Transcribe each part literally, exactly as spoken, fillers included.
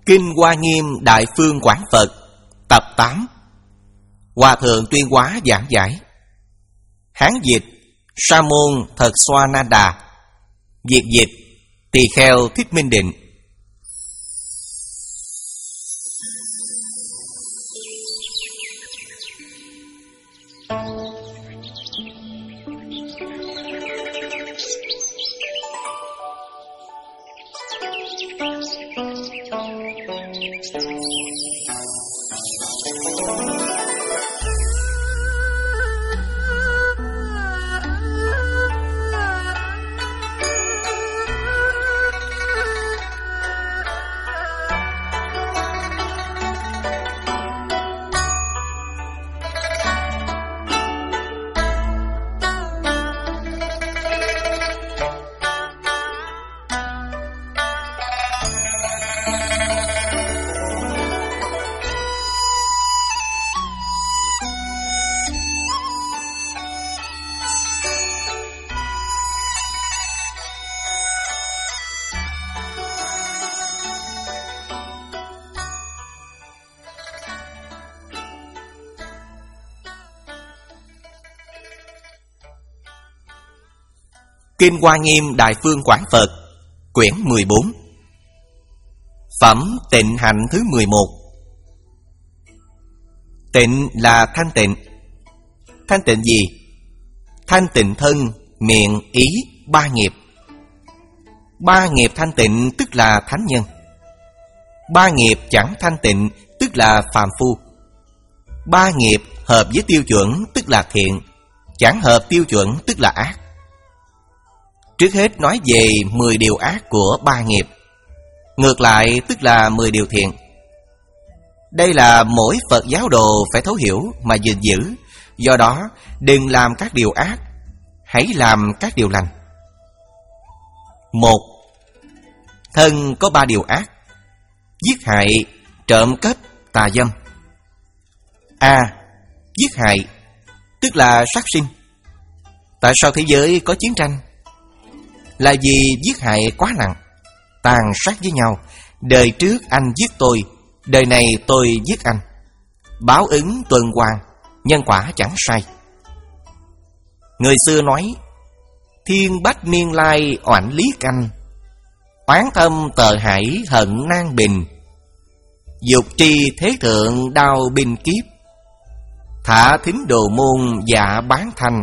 Kinh Hoa Nghiêm Đại Phương Quảng Phật Tập tám. Hòa Thượng Tuyên Hóa giảng giải. Hán dịch Sa môn Thật Xoa Na Đà, Việt dịch Tỳ Kheo Thích Minh Định. Kinh Hoa Nghiêm Đại Phương Quảng Phật Quyển mười bốn. Phẩm Tịnh Hạnh thứ mười một. Tịnh là thanh tịnh. Thanh tịnh gì? Thanh tịnh thân, miệng, ý, ba nghiệp. Ba nghiệp thanh tịnh tức là thánh nhân. Ba nghiệp chẳng thanh tịnh tức là phàm phu. Ba nghiệp hợp với tiêu chuẩn tức là thiện, chẳng hợp tiêu chuẩn tức là ác. Trước hết nói về mười điều ác của ba nghiệp, ngược lại tức là mười điều thiện. Đây là mỗi Phật giáo đồ phải thấu hiểu mà gìn giữ. Do đó đừng làm các điều ác, hãy làm các điều lành. Một. Thân có ba điều ác: giết hại, trộm cắp, tà dâm. A. Giết hại tức là sát sinh. Tại sao thế giới có chiến tranh? Là vì giết hại quá nặng, tàn sát với nhau. Đời trước anh giết tôi, đời này tôi giết anh. Báo ứng tuần hoàn, nhân quả chẳng sai. Người xưa nói: thiên bách niên lai oản lý canh, oán thâm tờ hải hận nan bình. Dục tri thế thượng đao binh kiếp, thả thính đồ môn dạ bán thanh.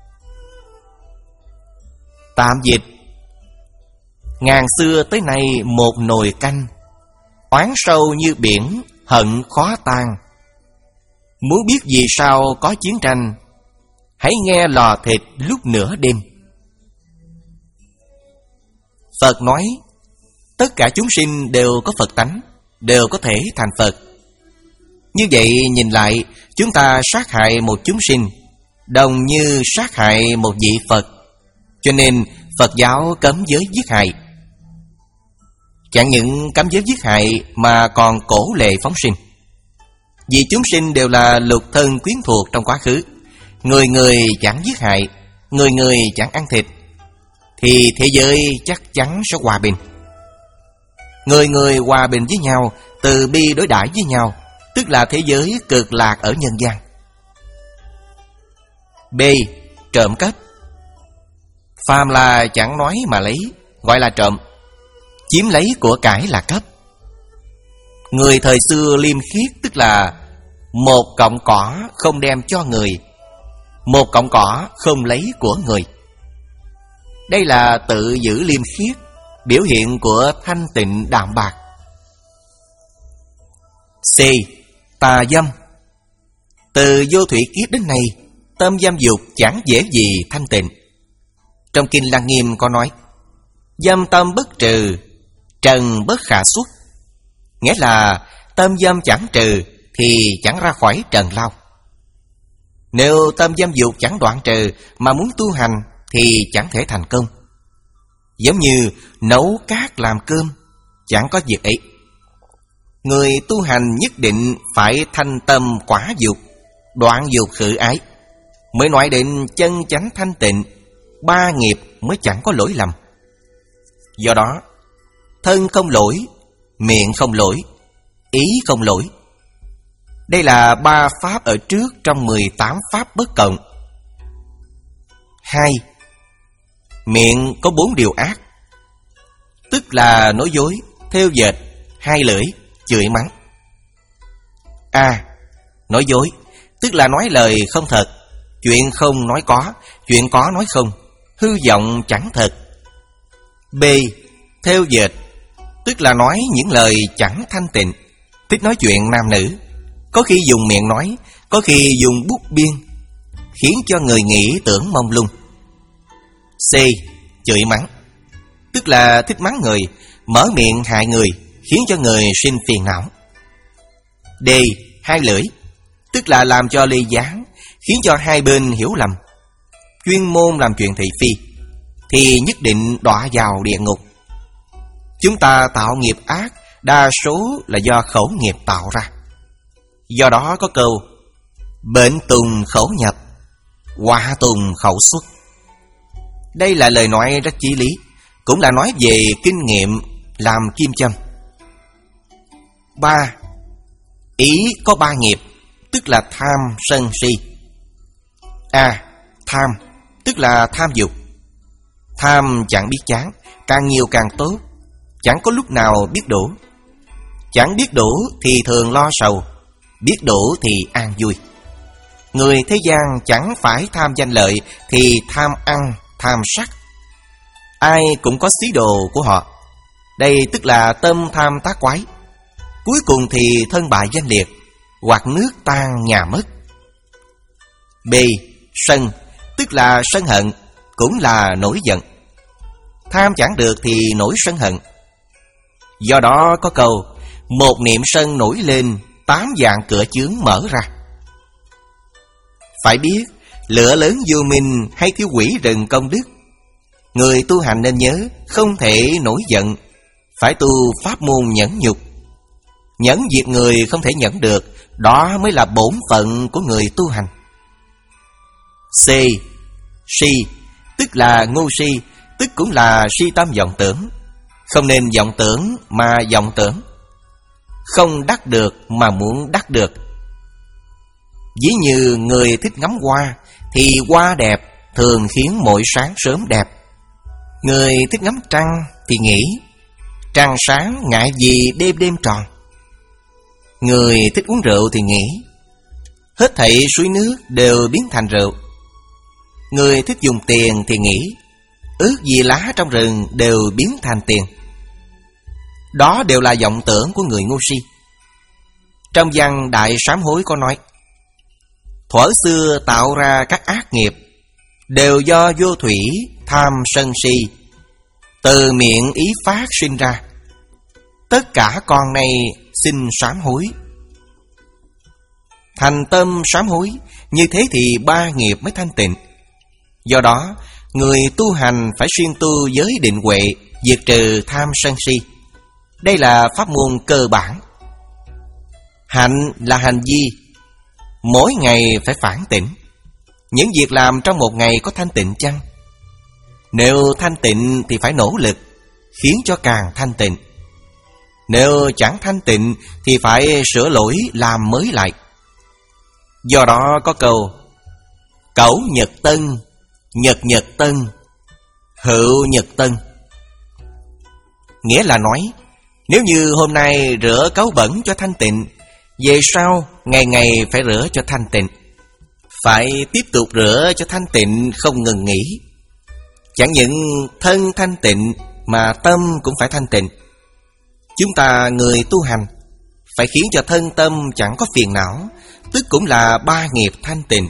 Tạm dịch: ngàn xưa tới nay một nồi canh, oán sâu như biển, hận khó tan. Muốn biết vì sao có chiến tranh, hãy nghe lò thịt lúc nửa đêm. Phật nói tất cả chúng sinh đều có Phật tánh, đều có thể thành Phật. Như vậy nhìn lại, chúng ta sát hại một chúng sinh đồng như sát hại một vị Phật. Cho nên Phật giáo cấm giới giết hại. Chẳng những cấm giới giết hại mà còn cổ lệ phóng sinh. Vì chúng sinh đều là lục thân quyến thuộc trong quá khứ, người người chẳng giết hại, người người chẳng ăn thịt, thì thế giới chắc chắn sẽ hòa bình. Người người hòa bình với nhau, từ bi đối đãi với nhau, tức là thế giới cực lạc ở nhân gian. B. Trộm cắp. Phàm là chẳng nói mà lấy, gọi là trộm. Chiếm lấy của cải là cắp. Người thời xưa liêm khiết tức là một cọng cỏ không đem cho người, một cọng cỏ không lấy của người. Đây là tự giữ liêm khiết, biểu hiện của thanh tịnh đạm bạc. C. Tà dâm. Từ vô thủy kiếp đến nay, tâm dâm dục chẳng dễ gì thanh tịnh. Trong Kinh Lăng Nghiêm có nói: dâm tâm bất trừ, trần bất khả xuất. Nghĩa là tâm dâm chẳng trừ thì chẳng ra khỏi trần lao. Nếu tâm dâm dục chẳng đoạn trừ mà muốn tu hành thì chẳng thể thành công. Giống như nấu cát làm cơm, chẳng có việc ấy. Người tu hành nhất định phải thanh tâm quả dục, đoạn dục khử ái, mới nói đến chân chánh thanh tịnh, ba nghiệp mới chẳng có lỗi lầm. Do đó, thân không lỗi, miệng không lỗi, ý không lỗi. Đây là ba pháp ở trước trong mười tám pháp bất cộng. Hai, miệng có bốn điều ác, tức là nói dối, thêu dệt, hai lưỡi, chửi mắng. A. Nói dối, tức là nói lời không thật, chuyện không nói có, chuyện có nói không, hư vọng chẳng thật. B. Thêu dệt, tức là nói những lời chẳng thanh tịnh, thích nói chuyện nam nữ, có khi dùng miệng nói, có khi dùng bút biên, khiến cho người nghĩ tưởng mông lung. C. Chửi mắng, tức là thích mắng người, mở miệng hại người, khiến cho người sinh phiền não. D. Hai lưỡi, tức là làm cho ly gián, khiến cho hai bên hiểu lầm, chuyên môn làm chuyện thị phi, thì nhất định đọa vào địa ngục. Chúng ta tạo nghiệp ác, đa số là do khẩu nghiệp tạo ra. Do đó có câu bệnh tùng khẩu nhập, họa tùng khẩu xuất. Đây là lời nói rất chí lý, cũng là nói về kinh nghiệm làm kim châm. Ba. Ý có ba nghiệp, tức là tham, sân, si. A. Tham, tức là tham dục. Tham chẳng biết chán, càng nhiều càng tốt, chẳng có lúc nào biết đủ. Chẳng biết đủ thì thường lo sầu, biết đủ thì an vui. Người thế gian chẳng phải tham danh lợi thì tham ăn, tham sắc. Ai cũng có xí đồ của họ. Đây tức là tâm tham tác quái. Cuối cùng thì thân bại danh liệt, hoặc nước tan nhà mất. B. Sân, tức là sân hận, cũng là nổi giận. Tham chẳng được thì nổi sân hận. Do đó có câu một niệm sân nổi lên, tám vạn cửa chướng mở ra. Phải biết lửa lớn vô minh hay thiếu quỷ rừng công đức. Người tu hành nên nhớ không thể nổi giận, phải tu pháp môn nhẫn nhục. Nhẫn việc người không thể nhẫn được, đó mới là bổn phận của người tu hành. C. Si, tức là ngu si, tức cũng là si tâm vọng tưởng. Không nên vọng tưởng mà vọng tưởng, không đắc được mà muốn đắc được. Ví như người thích ngắm hoa, thì hoa đẹp thường khiến mỗi sáng sớm đẹp. Người thích ngắm trăng thì nghĩ trăng sáng ngại gì đêm đêm tròn. Người thích uống rượu thì nghĩ hết thảy suối nước đều biến thành rượu. Người thích dùng tiền thì nghĩ ước gì lá trong rừng đều biến thành tiền. Đó đều là vọng tưởng của người ngu si. Trong văn Đại Sám Hối có nói thuở xưa tạo ra các ác nghiệp đều do vô thủy, tham, sân, si từ miệng ý phát sinh ra. Tất cả con này xin sám hối. Thành tâm sám hối, như thế thì ba nghiệp mới thanh tịnh. Do đó người tu hành phải xuyên tu giới định huệ, diệt trừ tham sân si. Đây là pháp môn cơ bản. Hạnh là hành vi, mỗi ngày phải phản tỉnh. Những việc làm trong một ngày có thanh tịnh chăng? Nếu thanh tịnh thì phải nỗ lực, khiến cho càng thanh tịnh. Nếu chẳng thanh tịnh thì phải sửa lỗi làm mới lại. Do đó có câu cẩu nhật tân, nhật nhật tân, hữu nhật tân. Nghĩa là nói nếu như hôm nay rửa cấu bẩn cho thanh tịnh, về sau ngày ngày phải rửa cho thanh tịnh. Phải tiếp tục rửa cho thanh tịnh không ngừng nghỉ. Chẳng những thân thanh tịnh mà tâm cũng phải thanh tịnh. Chúng ta người tu hành phải khiến cho thân tâm chẳng có phiền não, tức cũng là ba nghiệp thanh tịnh.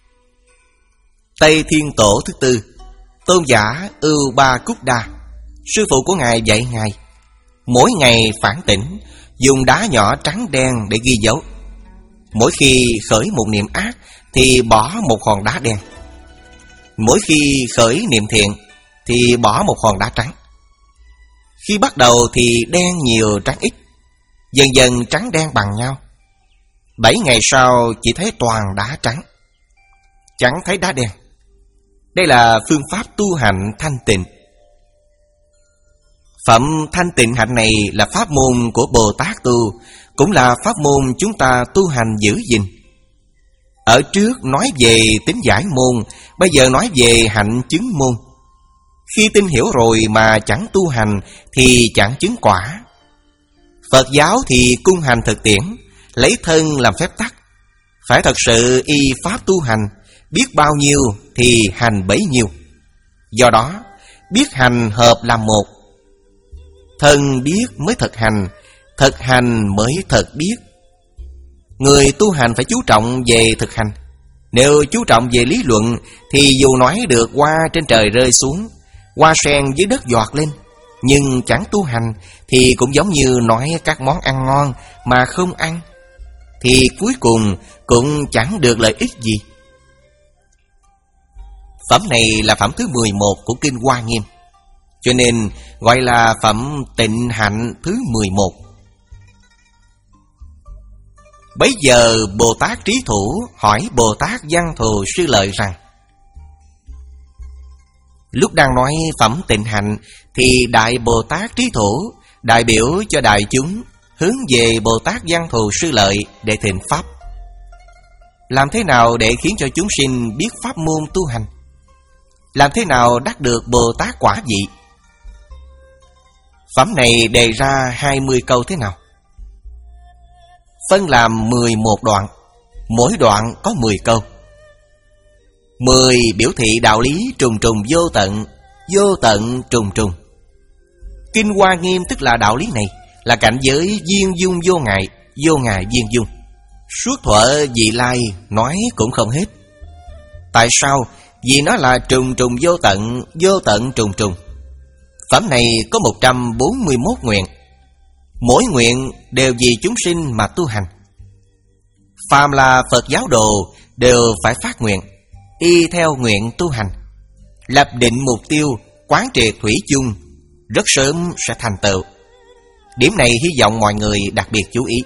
Tây Thiên Tổ thứ tư, tôn giả Ưu Ba Cúc Đa, sư phụ của ngài dạy ngài mỗi ngày phản tỉnh, dùng đá nhỏ trắng đen để ghi dấu. Mỗi khi khởi một niệm ác thì bỏ một hòn đá đen. Mỗi khi khởi niệm thiện thì bỏ một hòn đá trắng. Khi bắt đầu thì đen nhiều trắng ít, dần dần trắng đen bằng nhau. Bảy ngày sau chỉ thấy toàn đá trắng, chẳng thấy đá đen. Đây là phương pháp tu hành thanh tịnh. Phẩm thanh tịnh hạnh này là pháp môn của Bồ Tát tu, cũng là pháp môn chúng ta tu hành giữ gìn. Ở trước nói về tính giải môn, bây giờ nói về hạnh chứng môn. Khi tin hiểu rồi mà chẳng tu hành thì chẳng chứng quả. Phật giáo thì cung hành thực tiễn, lấy thân làm phép tắc. Phải thật sự y pháp tu hành, biết bao nhiêu thì hành bấy nhiêu. Do đó, biết hành hợp làm một. Thân biết mới thực hành, thực hành mới thật biết. Người tu hành phải chú trọng về thực hành. Nếu chú trọng về lý luận thì dù nói được hoa trên trời rơi xuống, hoa sen dưới đất giọt lên, nhưng chẳng tu hành thì cũng giống như nói các món ăn ngon mà không ăn, thì cuối cùng cũng chẳng được lợi ích gì. Phẩm này là phẩm thứ mười một của Kinh Hoa Nghiêm, cho nên gọi là phẩm tịnh hạnh thứ mười một. Bấy giờ Bồ Tát Trí Thủ hỏi Bồ Tát Văn Thù Sư Lợi rằng: lúc đang nói phẩm tịnh hạnh thì Đại Bồ Tát Trí Thủ đại biểu cho đại chúng hướng về Bồ Tát Văn Thù Sư Lợi để thỉnh pháp. Làm thế nào để khiến cho chúng sinh biết pháp môn tu hành? Làm thế nào đắc được Bồ Tát quả vị? Phẩm này đề ra hai mươi câu thế nào? Phân làm mười một đoạn, mỗi đoạn có mười câu. Mười biểu thị đạo lý trùng trùng vô tận, vô tận trùng trùng. Kinh Hoa Nghiêm tức là đạo lý này, là cảnh giới viên dung vô ngại, vô ngại viên dung. Suốt thuở vị lai nói cũng không hết. Tại sao? Vì nó là trùng trùng vô tận, vô tận trùng trùng. Phẩm này có một trăm bốn mươi mốt nguyện, mỗi nguyện đều vì chúng sinh mà tu hành. Phàm là Phật giáo đồ đều phải phát nguyện, y theo nguyện tu hành, lập định mục tiêu, quán triệt thủy chung, rất sớm sẽ thành tựu. Điểm này hy vọng mọi người đặc biệt chú ý.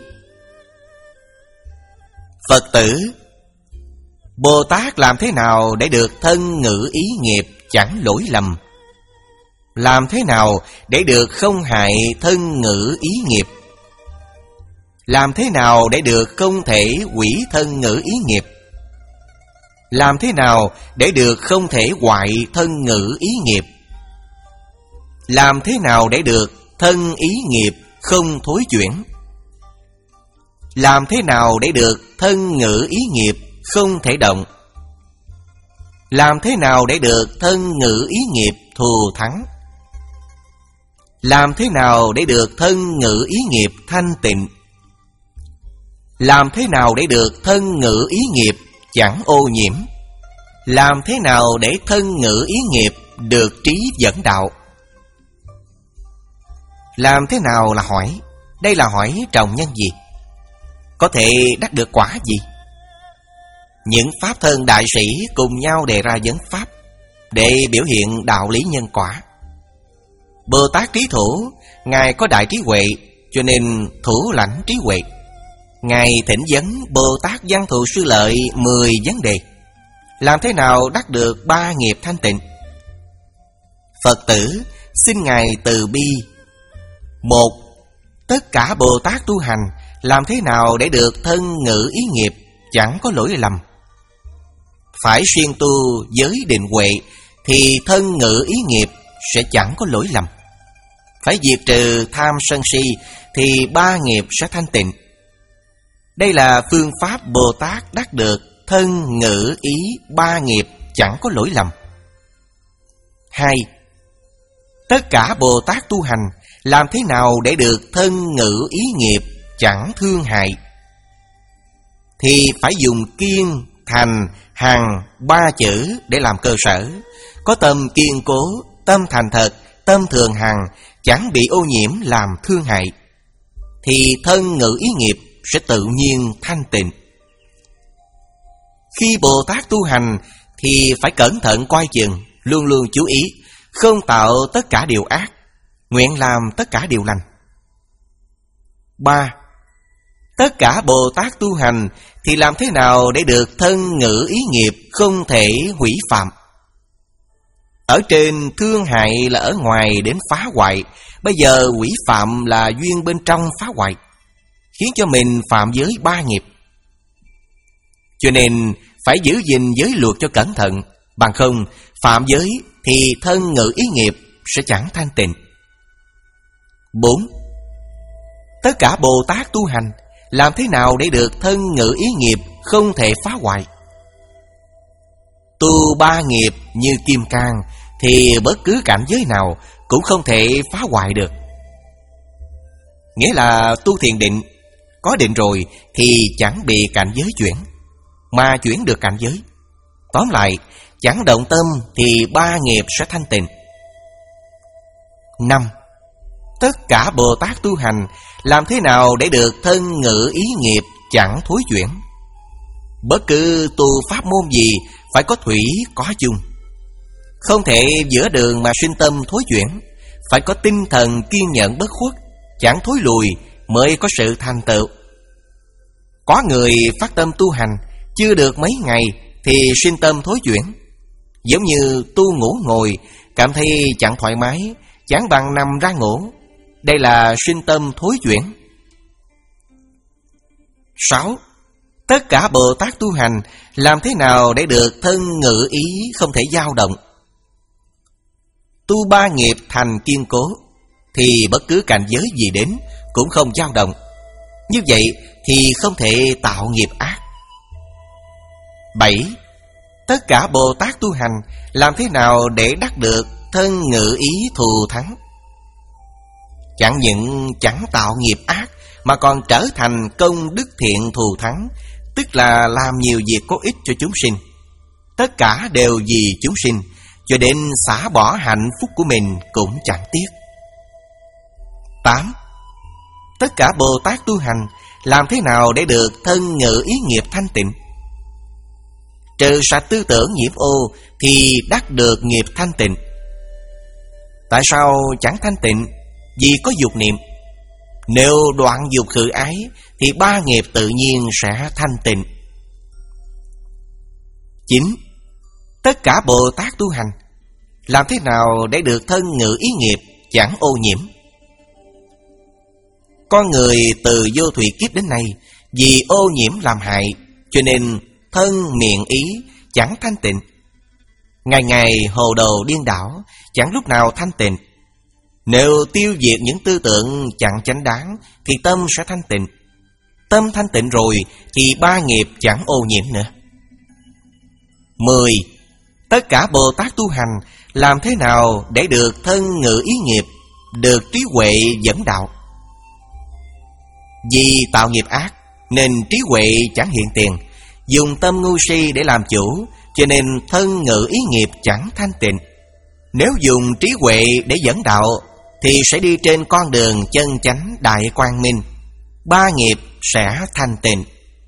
Phật tử, Bồ Tát làm thế nào để được thân ngữ ý nghiệp chẳng lỗi lầm? Làm thế nào để được không hại thân ngữ ý nghiệp? Làm thế nào để được không thể hủy thân ngữ ý nghiệp? Làm thế nào để được không thể hoại thân ngữ ý nghiệp? Làm thế nào để được thân ý nghiệp không thối chuyển? Làm thế nào để được thân ngữ ý nghiệp không thể động? Làm thế nào để được thân ngữ ý nghiệp thù thắng? Làm thế nào để được thân ngữ ý nghiệp thanh tịnh? Làm thế nào để được thân ngữ ý nghiệp chẳng ô nhiễm? Làm thế nào để thân ngữ ý nghiệp được trí dẫn đạo? Làm thế nào là hỏi? Đây là hỏi trọng nhân gì? Có thể đắc được quả gì? Những pháp thân đại sĩ cùng nhau đề ra vấn pháp để biểu hiện đạo lý nhân quả. Bồ Tát Trí Thủ, Ngài có đại trí huệ, cho nên thủ lãnh trí huệ. Ngài thỉnh vấn Bồ Tát Văn Thù Sư Lợi mười vấn đề. Làm thế nào đắc được ba nghiệp thanh tịnh? Phật tử, xin Ngài từ bi. Một, tất cả Bồ Tát tu hành làm thế nào để được thân ngữ ý nghiệp chẳng có lỗi lầm? Phải siêng tu giới định huệ thì thân ngữ ý nghiệp sẽ chẳng có lỗi lầm. Phải diệt trừ tham sân si thì ba nghiệp sẽ thanh tịnh. Đây là phương pháp Bồ Tát đắc được thân ngữ ý ba nghiệp chẳng có lỗi lầm. Hai, tất cả Bồ Tát tu hành làm thế nào để được thân ngữ ý nghiệp chẳng thương hại? Thì phải dùng kiên, thành, hằng ba chữ để làm cơ sở. Có tâm kiên cố, tâm thành thật, tâm thường hằng, chẳng bị ô nhiễm làm thương hại, thì thân ngữ ý nghiệp sẽ tự nhiên thanh tịnh. Khi Bồ Tát tu hành thì phải cẩn thận coi chừng, luôn luôn chú ý, không tạo tất cả điều ác, nguyện làm tất cả điều lành. Ba, tất cả Bồ Tát tu hành thì làm thế nào để được thân ngữ ý nghiệp không thể hủy phạm? Ở trên thương hại là ở ngoài đến phá hoại, Bây giờ quỷ phạm là duyên bên trong phá hoại, khiến cho mình phạm giới ba nghiệp. Cho nên phải giữ gìn giới luật cho cẩn thận, bằng không phạm giới thì thân ngữ ý nghiệp sẽ chẳng thanh tịnh. Bốn. Tất cả Bồ Tát tu hành làm thế nào để được thân ngữ ý nghiệp không thể phá hoại? Tu ba nghiệp như kim cang thì bất cứ cảnh giới nào cũng không thể phá hoại được. Nghĩa là tu thiền định, có định rồi thì chẳng bị cảnh giới chuyển, mà chuyển được cảnh giới. Tóm lại, chẳng động tâm thì ba nghiệp sẽ thanh tịnh. Năm. Tất cả Bồ Tát tu hành làm thế nào để được thân ngữ ý nghiệp chẳng thối chuyển? Bất cứ tu pháp môn gì phải có thủy có chung, không thể giữa đường mà sinh tâm thối chuyển. Phải có tinh thần kiên nhẫn bất khuất, chẳng thối lùi mới có sự thành tựu. Có người phát tâm tu hành chưa được mấy ngày thì sinh tâm thối chuyển, giống như tu ngủ ngồi, cảm thấy chẳng thoải mái, chẳng bằng nằm ra ngủ. Đây là sinh tâm thối chuyển. Sáu. Tất cả Bồ Tát tu hành làm thế nào để được thân ngữ ý không thể dao động? Tu ba nghiệp thành kiên cố thì bất cứ cảnh giới gì đến cũng không dao động. Như vậy thì không thể tạo nghiệp ác. Bảy. Tất cả Bồ Tát tu hành làm thế nào để đắc được thân ngữ ý thù thắng? Chẳng những chẳng tạo nghiệp ác mà còn trở thành công đức thiện thù thắng, tức là làm nhiều việc có ích cho chúng sinh. Tất cả đều vì chúng sinh, cho đến xả bỏ hạnh phúc của mình cũng chẳng tiếc. Tám. Tất cả Bồ Tát tu hành làm thế nào để được thân ngữ ý nghiệp thanh tịnh? Trừ sạch tư tưởng nhiễm ô thì đắc được nghiệp thanh tịnh. Tại sao chẳng thanh tịnh? Vì có dục niệm. Nếu đoạn dục khử ái thì ba nghiệp tự nhiên sẽ thanh tịnh. Chín. Tất cả Bồ Tát tu hành làm thế nào để được thân ngữ ý nghiệp chẳng ô nhiễm? Con người từ vô thủy kiếp đến nay vì ô nhiễm làm hại, cho nên thân miệng ý chẳng thanh tịnh. Ngày ngày hồ đồ điên đảo, chẳng lúc nào thanh tịnh. Nếu tiêu diệt những tư tưởng chẳng chánh đáng thì tâm sẽ thanh tịnh. Tâm thanh tịnh rồi thì ba nghiệp chẳng ô nhiễm nữa. Mười. Tất cả Bồ Tát tu hành làm thế nào để được thân ngữ ý nghiệp, được trí huệ dẫn đạo? Vì tạo nghiệp ác nên trí huệ chẳng hiện tiền, dùng tâm ngu si để làm chủ, cho nên thân ngữ ý nghiệp chẳng thanh tịnh. Nếu dùng trí huệ để dẫn đạo thì sẽ đi trên con đường chân chánh đại quang minh, ba nghiệp sẽ thanh tịnh.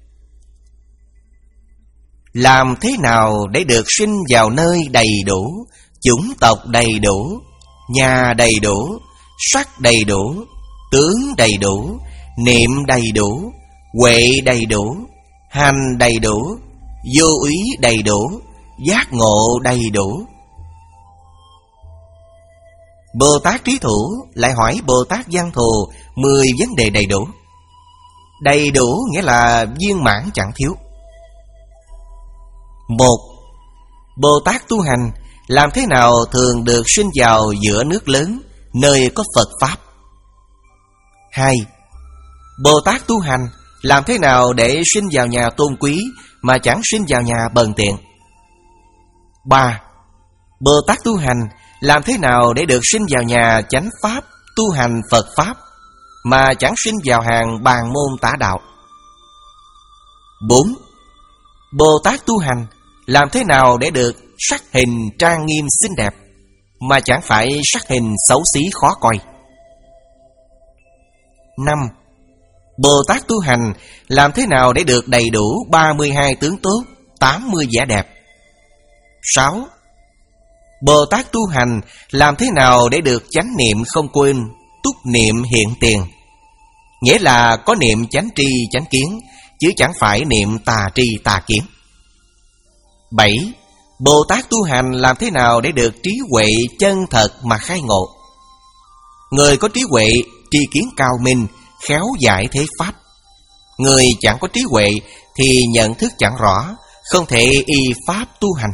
Làm thế nào để được sinh vào nơi đầy đủ, chủng tộc đầy đủ, nhà đầy đủ, sắc đầy đủ, tướng đầy đủ, niệm đầy đủ, huệ đầy đủ, hành đầy đủ, vô úy đầy đủ, giác ngộ đầy đủ? Bồ Tát Trí Thủ lại hỏi Bồ Tát Văn Thù mười vấn đề đầy đủ. Đầy đủ nghĩa là viên mãn chẳng thiếu. Một. Bồ Tát tu hành làm thế nào thường được sinh vào giữa nước lớn, nơi có Phật Pháp? Hai. Bồ Tát tu hành làm thế nào để sinh vào nhà tôn quý mà chẳng sinh vào nhà bần tiện? Ba. Bồ Tát tu hành làm thế nào để được sinh vào nhà chánh Pháp, tu hành Phật Pháp mà chẳng sinh vào hàng bàn môn tả đạo? Bốn. Bồ Tát tu hành làm thế nào để được sắc hình trang nghiêm xinh đẹp mà chẳng phải sắc hình xấu xí khó coi? Năm. Bồ Tát tu hành làm thế nào để được đầy đủ ba mươi hai tướng tốt, tám mươi vẻ đẹp? Sáu. Bồ Tát tu hành làm thế nào để được chánh niệm không quên, túc niệm hiện tiền? Nghĩa là có niệm chánh tri chánh kiến, chứ chẳng phải niệm tà tri tà kiến. Bảy. Bồ Tát tu hành làm thế nào để được trí huệ chân thật mà khai ngộ? Người có trí huệ, tri kiến cao minh, khéo giải thế pháp. Người chẳng có trí huệ thì nhận thức chẳng rõ, không thể y pháp tu hành.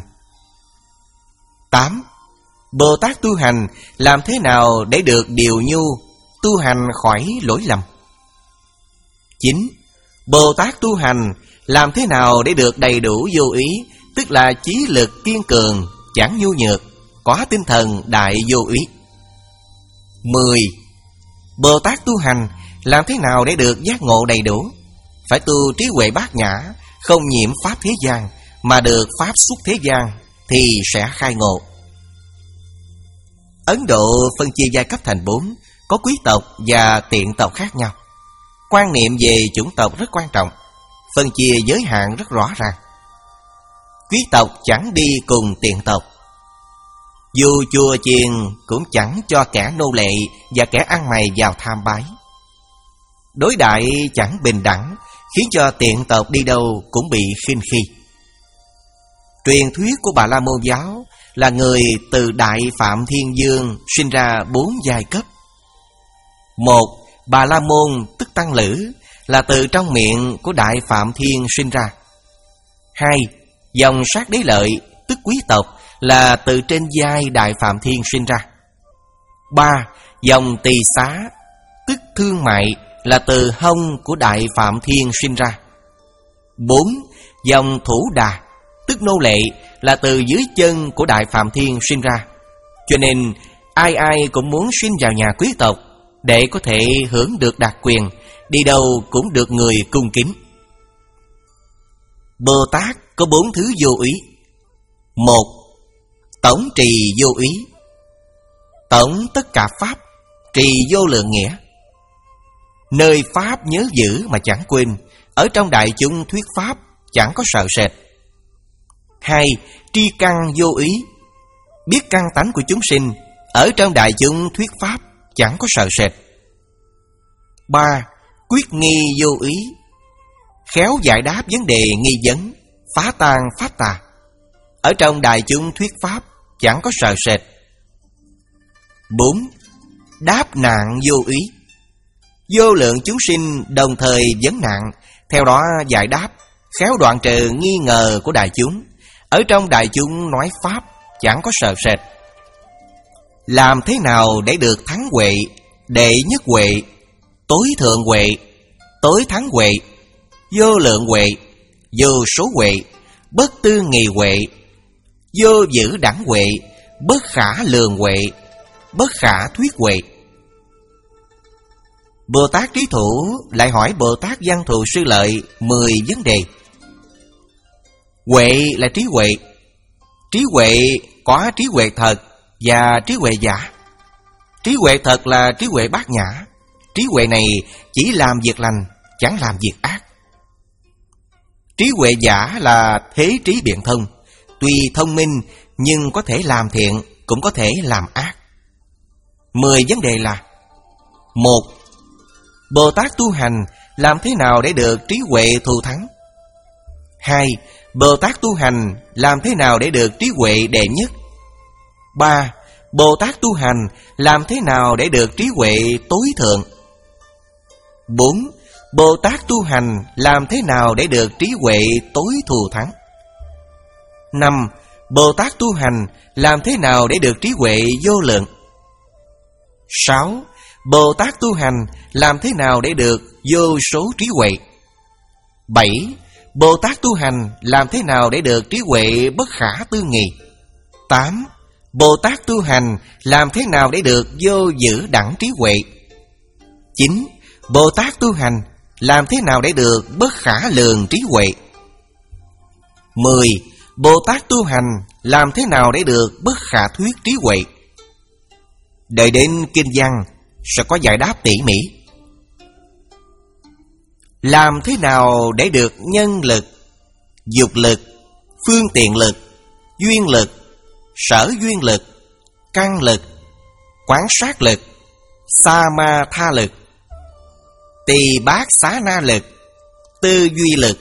Tám. Bồ Tát tu hành làm thế nào để được điều nhu, tu hành khỏi lỗi lầm? Chín. Bồ Tát tu hành làm thế nào để được đầy đủ vô ý, tức là chí lực kiên cường, chẳng nhu nhược, có tinh thần đại vô ý. Mười. Bồ Tát tu hành làm thế nào để được giác ngộ đầy đủ? Phải tu trí huệ bát nhã, không nhiễm pháp thế gian, mà được pháp xuất thế gian, thì sẽ khai ngộ. Ấn Độ phân chia giai cấp thành bốn, có quý tộc và tiện tộc khác nhau. Quan niệm về chủng tộc rất quan trọng, phân chia giới hạn rất rõ ràng. Quý tộc chẳng đi cùng tiện tộc. Dù chùa chiền cũng chẳng cho kẻ nô lệ và kẻ ăn mày vào tham bái. Đối đại chẳng bình đẳng, khiến cho tiện tộc đi đâu cũng bị khinh khi. Truyền thuyết của Bà La Môn giáo là người từ Đại Phạm Thiên Dương sinh ra bốn giai cấp. Một, Bà La Môn tức Tăng Lữ là từ trong miệng của Đại Phạm Thiên sinh ra. Hai, dòng Sát Đế Lợi tức quý tộc là từ trên giai Đại Phạm Thiên sinh ra. Ba, dòng Tỳ Xá tức Thương Mại là từ hông của Đại Phạm Thiên sinh ra. Bốn, dòng Thủ Đà tức nô lệ là từ dưới chân của Đại Phạm Thiên sinh ra. Cho nên ai ai cũng muốn sinh vào nhà quý tộc để có thể hưởng được đặc quyền, đi đâu cũng được người cung kính. Bồ Tát có bốn thứ vô ý. Một, tổng trì vô ý. Tổng tất cả pháp, trì vô lượng nghĩa. Nơi pháp nhớ giữ mà chẳng quên, ở trong đại chúng thuyết pháp chẳng có sợ sệt. Hai, tri căn vô ý. Biết căn tánh của chúng sinh, ở trong đại chúng thuyết pháp chẳng có sợ sệt. Ba, quyết nghi vô ý. Khéo giải đáp vấn đề nghi vấn, phá tan pháp tà, ở trong đại chúng thuyết pháp chẳng có sợ sệt. Bốn, đáp nạn vô ý. Vô lượng chúng sinh đồng thời vấn nạn, theo đó giải đáp, khéo đoạn trừ nghi ngờ của đại chúng, ở trong đại chúng nói pháp chẳng có sợ sệt. Làm thế nào để được thắng huệ, đệ nhất huệ, tối thượng huệ, tối thắng huệ, vô lượng huệ, vô số huệ, bất tư nghì huệ, vô dữ đẳng huệ, bất khả lường huệ, bất khả thuyết huệ. Bồ Tát Trí Thủ lại hỏi Bồ Tát Văn Thù Sư Lợi mười vấn đề. Huệ là trí huệ. Trí huệ có trí huệ thật và trí huệ giả. Trí huệ thật là trí huệ bát nhã. Trí huệ này chỉ làm việc lành, chẳng làm việc ác. Trí huệ giả là thế trí biện thông, tuy thông minh nhưng có thể làm thiện, cũng có thể làm ác. Mười vấn đề là: một, Bồ Tát tu hành làm thế nào để được trí huệ thù thắng? Hai, Bồ Tát tu hành làm thế nào để được trí huệ đệ nhất? Ba, Bồ Tát tu hành làm thế nào để được trí huệ tối thượng? Bốn, Bồ Tát tu hành làm thế nào để được trí huệ tối thù thắng? Năm, Bồ Tát tu hành làm thế nào để được trí huệ vô lượng? Sáu, Bồ Tát tu hành làm thế nào để được vô số trí huệ? Bảy, Bồ Tát tu hành làm thế nào để được trí huệ bất khả tư nghị? Tám, Bồ Tát tu hành làm thế nào để được vô dữ đẳng trí huệ? Chín, Bồ Tát tu hành làm thế nào để được bất khả lường trí huệ? Mười, Bồ Tát tu hành làm thế nào để được bất khả thuyết trí huệ? Đợi đến kinh văn sẽ có giải đáp tỉ mỉ. Làm thế nào để được nhân lực, dục lực, phương tiện lực, duyên lực, sở duyên lực, căn lực, quán sát lực, sa ma tha lực, tỳ bát xá na lực, tư duy lực?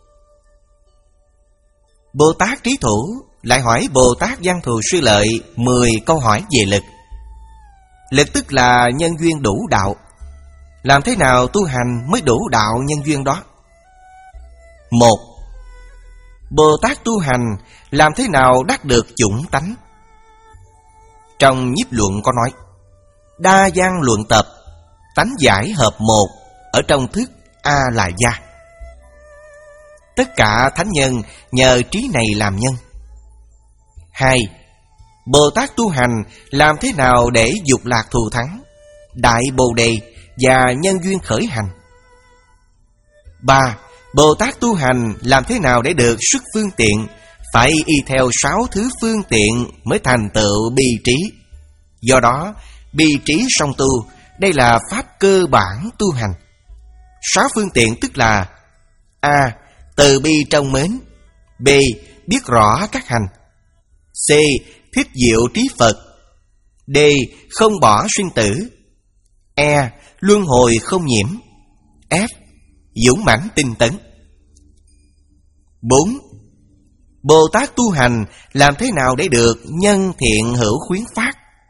Bồ Tát Trí Thủ lại hỏi Bồ Tát Văn Thù Sư Lợi mười câu hỏi về lực. Lực tức là nhân duyên đủ đạo. Làm thế nào tu hành mới đủ đạo nhân duyên đó? Một, Bồ Tát tu hành làm thế nào đắc được chủng tánh? Trong Nhiếp Luận có nói: đa văn luận tập, tánh giải hợp một, ở trong thức A là gia. Tất cả thánh nhân nhờ trí này làm nhân. Hai, Bồ Tát tu hành làm thế nào để dục lạc thù thắng, đại bồ đề và nhân duyên khởi hành? Ba, Bồ Tát tu hành làm thế nào để được sức phương tiện, phải y theo sáu thứ phương tiện mới thành tựu bi trí. Do đó, bi trí song tu, đây là pháp cơ bản tu hành. Sáu phương tiện tức là: A. Từ bi trong mến. B. Biết rõ các hành. C. Thích diệu trí Phật. D. Không bỏ sinh tử. E. Luân hồi không nhiễm. F. Dũng mãnh tinh tấn. Bốn, Bồ Tát tu hành làm thế nào để được nhân thiện hữu khuyến phát?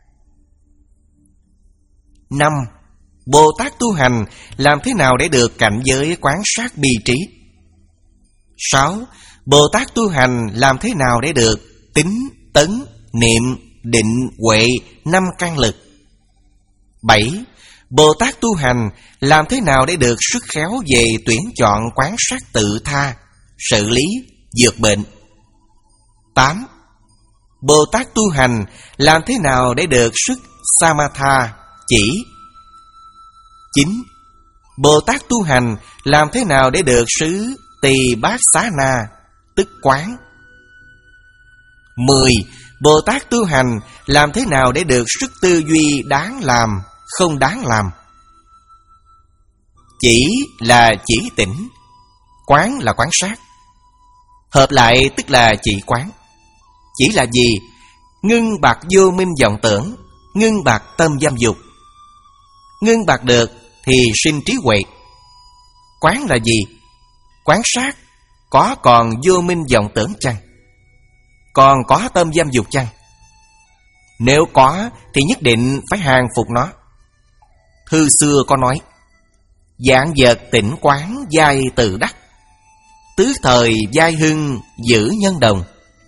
Năm, Bồ Tát tu hành làm thế nào để được cảnh giới quán sát bi trí? Sáu, Bồ Tát tu hành làm thế nào để được tín, tấn, niệm, định, huệ, năm căn lực? Bảy, Bồ Tát tu hành làm thế nào để được sức khéo về tuyển chọn quán sát tự tha, xử lý, dược bệnh? Tám, Bồ Tát tu hành làm thế nào để được sức samatha, chỉ? Chín, Bồ Tát tu hành làm thế nào để được xứ tỳ bát xá na, tức quán? Mười, Bồ Tát tu hành làm thế nào để được sức tư duy đáng làm, không đáng làm? Chỉ là chỉ tỉnh, quán là quán sát. Hợp lại tức là chỉ quán. Chỉ là gì? Ngưng bạc vô minh vọng tưởng, ngưng bạc tâm dâm dục. Ngưng bạc được thì sinh trí huệ. Quán là gì? Quán sát, có còn vô minh vọng tưởng chăng? Còn có tâm dâm dục chăng? Nếu có thì nhất định phải hàng phục nó. Thư xưa có nói: dạng vật tỉnh quán giai từ đắc, tứ thời giai hưng giữ nhân đồng.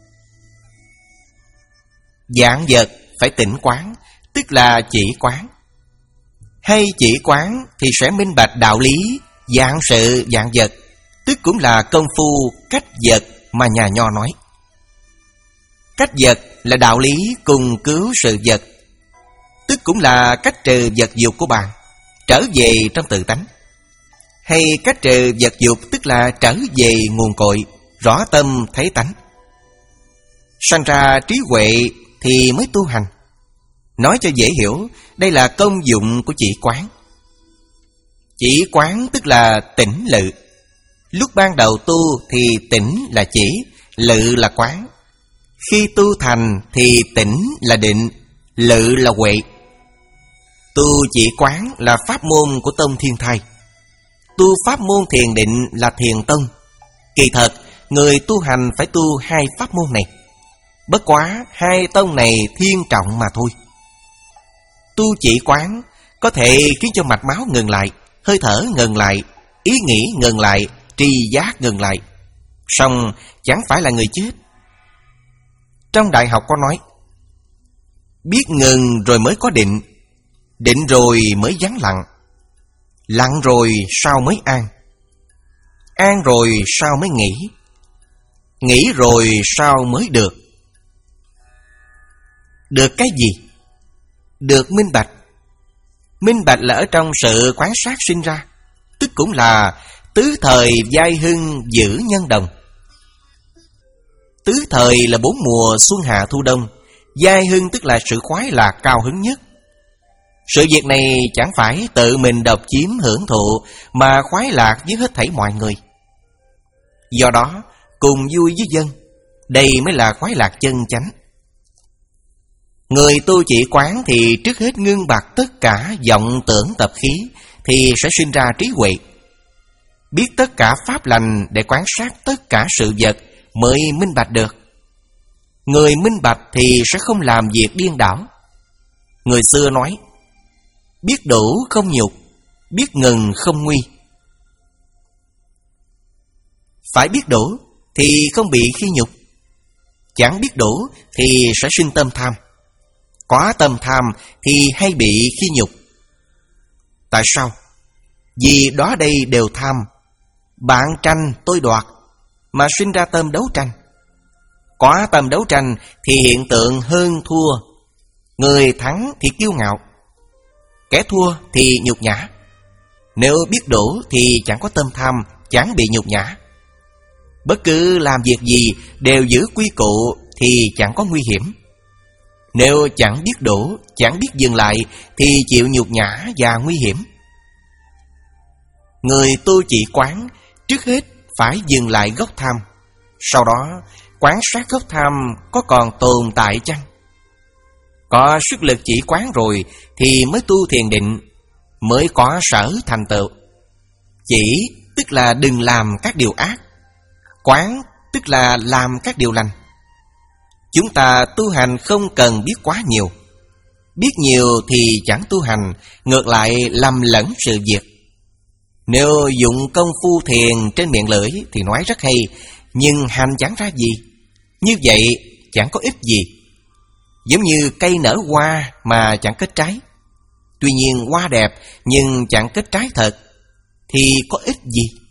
Dạng vật phải tỉnh quán, tức là chỉ quán. Hay chỉ quán thì sẽ minh bạch đạo lý dạng sự dạng vật, tức cũng là công phu cách vật mà nhà Nho nói. Cách vật là đạo lý cùng cứu sự vật, tức cũng là cách trừ vật dục của bạn, trở về trong tự tánh. Hay cách trừ vật dục tức là trở về nguồn cội, rõ tâm thấy tánh. Sanh ra trí huệ thì mới tu hành. Nói cho dễ hiểu, đây là công dụng của chỉ quán. Chỉ quán tức là tỉnh lự. Lúc ban đầu tu thì tỉnh là chỉ, lự là quán. Khi tu thành thì tỉnh là định, lự là huệ. Tu chỉ quán là pháp môn của tông Thiên Thai. Tu pháp môn thiền định là thiền tông. Kỳ thật, người tu hành phải tu hai pháp môn này. Bất quá hai tông này thiên trọng mà thôi. Tu chỉ quán có thể khiến cho mạch máu ngừng lại, hơi thở ngừng lại, ý nghĩ ngừng lại, tri giác ngừng lại. Song chẳng phải là người chết. Trong đại học có nói: biết ngừng rồi mới có định, định rồi mới vắng lặng, lặng rồi sao mới an, an rồi sao mới nghĩ, nghĩ rồi sao mới được. Được cái gì? Được minh bạch. Minh bạch là ở trong sự quán sát sinh ra, tức cũng là tứ thời giai hưng giữ nhân đồng. Tứ thời là bốn mùa xuân hạ thu đông. Giai hưng tức là sự khoái lạc cao hứng nhất. Sự việc này chẳng phải tự mình độc chiếm hưởng thụ, mà khoái lạc với hết thảy mọi người. Do đó cùng vui với dân, đây mới là khoái lạc chân chánh. Người tu chỉ quán thì trước hết ngưng bạc tất cả vọng tưởng tập khí, thì sẽ sinh ra trí huệ. Biết tất cả pháp lành để quán sát tất cả sự vật mới minh bạch được. Người minh bạch thì sẽ không làm việc điên đảo. Người xưa nói: biết đủ không nhục, biết ngừng không nguy. Phải biết đủ thì không bị khi nhục, chẳng biết đủ thì sẽ sinh tâm tham. Quá tâm tham thì hay bị khi nhục. Tại sao? Vì đó đây đều tham. Bạn tranh tôi đoạt mà sinh ra tâm đấu tranh. Quá tâm đấu tranh thì hiện tượng hơn thua. Người thắng thì kiêu ngạo, kẻ thua thì nhục nhã. Nếu biết đủ thì chẳng có tâm tham, chẳng bị nhục nhã. Bất cứ làm việc gì đều giữ quy củ thì chẳng có nguy hiểm. Nếu chẳng biết đủ, chẳng biết dừng lại thì chịu nhục nhã và nguy hiểm. Người tu chỉ quán trước hết phải dừng lại gốc tham. Sau đó quán sát gốc tham có còn tồn tại chăng? Có sức lực chỉ quán rồi thì mới tu thiền định, mới có sở thành tựu. Chỉ tức là đừng làm các điều ác, quán tức là làm các điều lành. Chúng ta tu hành không cần biết quá nhiều. Biết nhiều thì chẳng tu hành, ngược lại lầm lẫn sự việc. Nếu dụng công phu thiền trên miệng lưỡi thì nói rất hay, nhưng hành chẳng ra gì. Như vậy chẳng có ích gì. Giống như cây nở hoa mà chẳng kết trái. Tuy nhiên hoa đẹp nhưng chẳng kết trái thật, thì có ích gì?